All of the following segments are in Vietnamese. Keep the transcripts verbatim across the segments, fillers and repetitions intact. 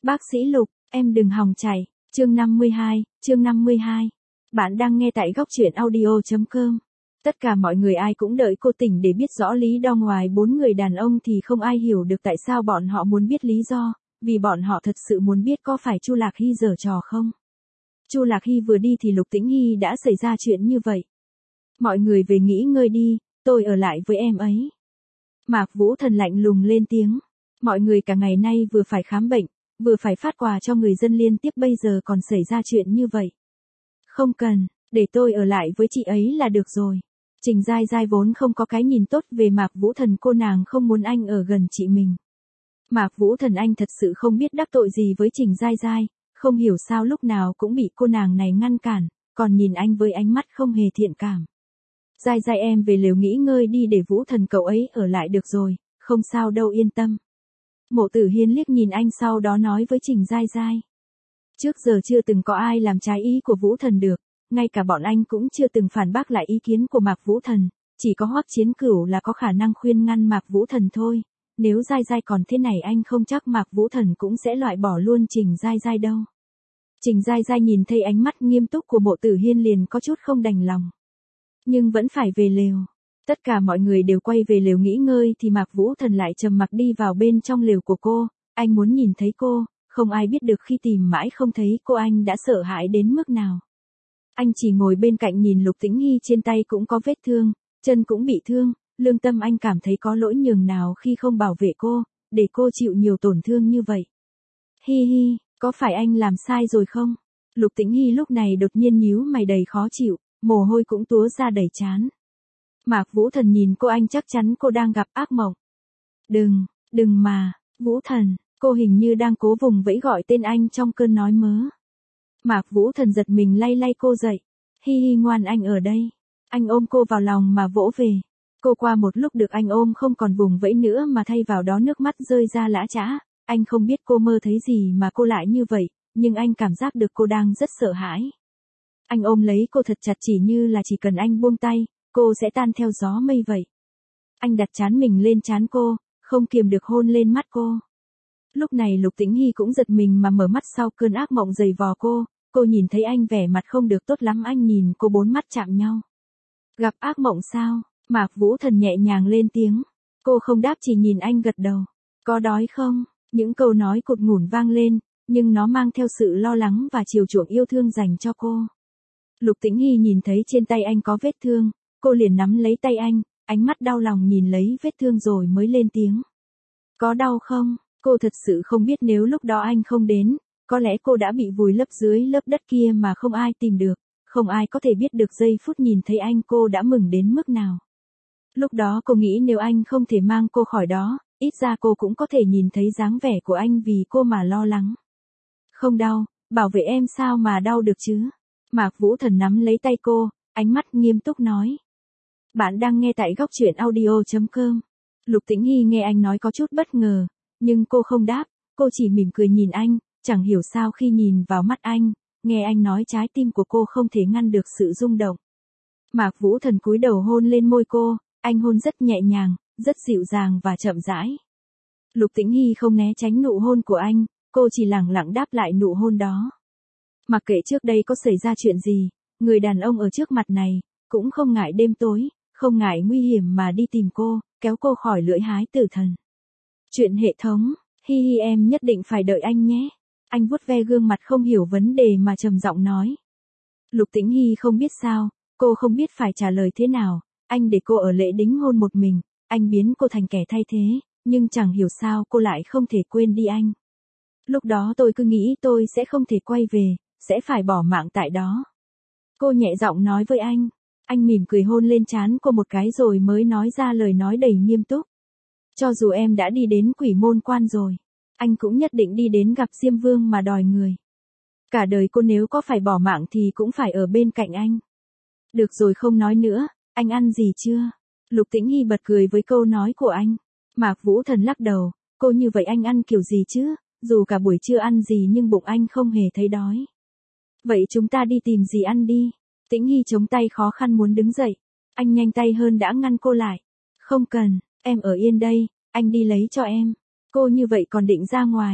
Bác sĩ Lục, em đừng hòng chạy. Chương năm mươi hai, chương năm mươi hai. Bạn đang nghe tại góc truyện audio chấm com. Tất cả mọi người ai cũng đợi cô tỉnh để biết rõ lý do, ngoài bốn người đàn ông thì không ai hiểu được tại sao bọn họ muốn biết lý do, vì bọn họ thật sự muốn biết có phải Chu Lạc Hy giở trò không. Chu Lạc Hy vừa đi thì Lục Tĩnh Hy đã xảy ra chuyện như vậy. Mọi người về nghỉ ngơi đi, tôi ở lại với em ấy. Mạc Vũ Thần lạnh lùng lên tiếng. Mọi người cả ngày nay vừa phải khám bệnh, vừa phải phát quà cho người dân liên tiếp, bây giờ còn xảy ra chuyện như vậy. Không cần, để tôi ở lại với chị ấy là được rồi. Trình Giai Giai vốn không có cái nhìn tốt về Mạc Vũ Thần, cô nàng không muốn anh ở gần chị mình. Mạc Vũ Thần anh thật sự không biết đắc tội gì với Trình Giai Giai, không hiểu sao lúc nào cũng bị cô nàng này ngăn cản, còn nhìn anh với ánh mắt không hề thiện cảm. Giai Giai em về lều nghỉ ngơi đi, để Vũ Thần cậu ấy ở lại được rồi, không sao đâu, yên tâm. Mộ Tử Hiên liếc nhìn anh sau đó nói với Trình Giai Giai. Trước giờ chưa từng có ai làm trái ý của Vũ Thần được, ngay cả bọn anh cũng chưa từng phản bác lại ý kiến của Mạc Vũ Thần, chỉ có Hoắc Chiến Cửu là có khả năng khuyên ngăn Mạc Vũ Thần thôi. Nếu Giai Giai còn thế này anh không chắc Mạc Vũ Thần cũng sẽ loại bỏ luôn Trình Giai Giai đâu. Trình Giai Giai nhìn thấy ánh mắt nghiêm túc của Mộ Tử Hiên liền có chút không đành lòng. Nhưng vẫn phải về lều. Tất cả mọi người đều quay về lều nghỉ ngơi thì Mạc Vũ Thần lại trầm mặc đi vào bên trong lều của cô, anh muốn nhìn thấy cô, không ai biết được khi tìm mãi không thấy cô anh đã sợ hãi đến mức nào. Anh chỉ ngồi bên cạnh nhìn Lục Tĩnh Hy trên tay cũng có vết thương, chân cũng bị thương, lương tâm anh cảm thấy có lỗi nhường nào khi không bảo vệ cô, để cô chịu nhiều tổn thương như vậy. Hi hi, có phải anh làm sai rồi không? Lục Tĩnh Hy lúc này đột nhiên nhíu mày đầy khó chịu, mồ hôi cũng túa ra đầy trán. Mạc Vũ Thần nhìn cô, anh chắc chắn cô đang gặp ác mộng. Đừng, đừng mà, Vũ Thần, cô hình như đang cố vùng vẫy gọi tên anh trong cơn nói mớ. Mạc Vũ Thần giật mình lay lay cô dậy. Hi hi, ngoan, anh ở đây. Anh ôm cô vào lòng mà vỗ về. Cô qua một lúc được anh ôm không còn vùng vẫy nữa mà thay vào đó nước mắt rơi ra lã chã. Anh không biết cô mơ thấy gì mà cô lại như vậy, nhưng anh cảm giác được cô đang rất sợ hãi. Anh ôm lấy cô thật chặt, chỉ như là chỉ cần anh buông tay, cô sẽ tan theo gió mây vậy. Anh đặt trán mình lên trán cô, không kiềm được hôn lên mắt cô. Lúc này Lục Tĩnh Hy cũng giật mình mà mở mắt sau cơn ác mộng dày vò cô, cô nhìn thấy anh vẻ mặt không được tốt lắm, anh nhìn cô, bốn mắt chạm nhau. Gặp ác mộng sao? Mạc Vũ Thần nhẹ nhàng lên tiếng. Cô không đáp, chỉ nhìn anh gật đầu. Có đói không? Những câu nói cụt ngủn vang lên, nhưng nó mang theo sự lo lắng và chiều chuộng yêu thương dành cho cô. Lục Tĩnh Hy nhìn thấy trên tay anh có vết thương, cô liền nắm lấy tay anh, ánh mắt đau lòng nhìn lấy vết thương rồi mới lên tiếng. Có đau không? Cô thật sự không biết nếu lúc đó anh không đến, có lẽ cô đã bị vùi lấp dưới lớp đất kia mà không ai tìm được, không ai có thể biết được giây phút nhìn thấy anh cô đã mừng đến mức nào. Lúc đó cô nghĩ nếu anh không thể mang cô khỏi đó, ít ra cô cũng có thể nhìn thấy dáng vẻ của anh vì cô mà lo lắng. Không đau, bảo vệ em sao mà đau được chứ? Mạc Vũ Thần nắm lấy tay cô, ánh mắt nghiêm túc nói. Bạn đang nghe tại góc truyện audio chấm com. Lục Tĩnh Hy nghe anh nói có chút bất ngờ, nhưng cô không đáp, cô chỉ mỉm cười nhìn anh, chẳng hiểu sao khi nhìn vào mắt anh, nghe anh nói trái tim của cô không thể ngăn được sự rung động. Mạc Vũ Thần cúi đầu hôn lên môi cô, anh hôn rất nhẹ nhàng, rất dịu dàng và chậm rãi. Lục Tĩnh Hy không né tránh nụ hôn của anh, cô chỉ lẳng lặng đáp lại nụ hôn đó. Mặc kệ trước đây có xảy ra chuyện gì, người đàn ông ở trước mặt này, cũng không ngại đêm tối, không ngại nguy hiểm mà đi tìm cô, kéo cô khỏi lưỡi hái tử thần. Chuyện hệ thống, hi hi, em nhất định phải đợi anh nhé. Anh vuốt ve gương mặt không hiểu vấn đề mà trầm giọng nói. Lục Tĩnh Hy không biết sao, cô không biết phải trả lời thế nào, anh để cô ở lễ đính hôn một mình, anh biến cô thành kẻ thay thế, nhưng chẳng hiểu sao cô lại không thể quên đi anh. Lúc đó tôi cứ nghĩ tôi sẽ không thể quay về, sẽ phải bỏ mạng tại đó. Cô nhẹ giọng nói với anh, anh mỉm cười hôn lên trán cô một cái rồi mới nói ra lời nói đầy nghiêm túc. Cho dù em đã đi đến Quỷ Môn Quan rồi, anh cũng nhất định đi đến gặp Diêm Vương mà đòi người. Cả đời cô nếu có phải bỏ mạng thì cũng phải ở bên cạnh anh. Được rồi, không nói nữa, anh ăn gì chưa? Lục Tĩnh Hy bật cười với câu nói của anh. Mạc Vũ Thần lắc đầu, cô như vậy anh ăn kiểu gì chứ? Dù cả buổi trưa ăn gì nhưng bụng anh không hề thấy đói. Vậy chúng ta đi tìm gì ăn đi. Tĩnh Hy chống tay khó khăn muốn đứng dậy. Anh nhanh tay hơn đã ngăn cô lại. Không cần, em ở yên đây, anh đi lấy cho em. Cô như vậy còn định ra ngoài.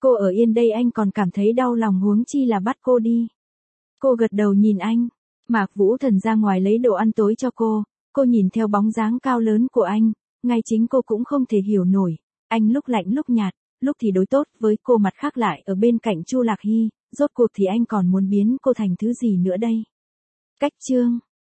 Cô ở yên đây anh còn cảm thấy đau lòng huống chi là bắt cô đi. Cô gật đầu nhìn anh. Mạc Vũ Thần ra ngoài lấy đồ ăn tối cho cô. Cô nhìn theo bóng dáng cao lớn của anh. Ngay chính cô cũng không thể hiểu nổi. Anh lúc lạnh lúc nhạt, lúc thì đối tốt với cô, mặt khác lại ở bên cạnh Chu Lạc Hy. Rốt cuộc thì anh còn muốn biến cô thành thứ gì nữa đây? Cách chương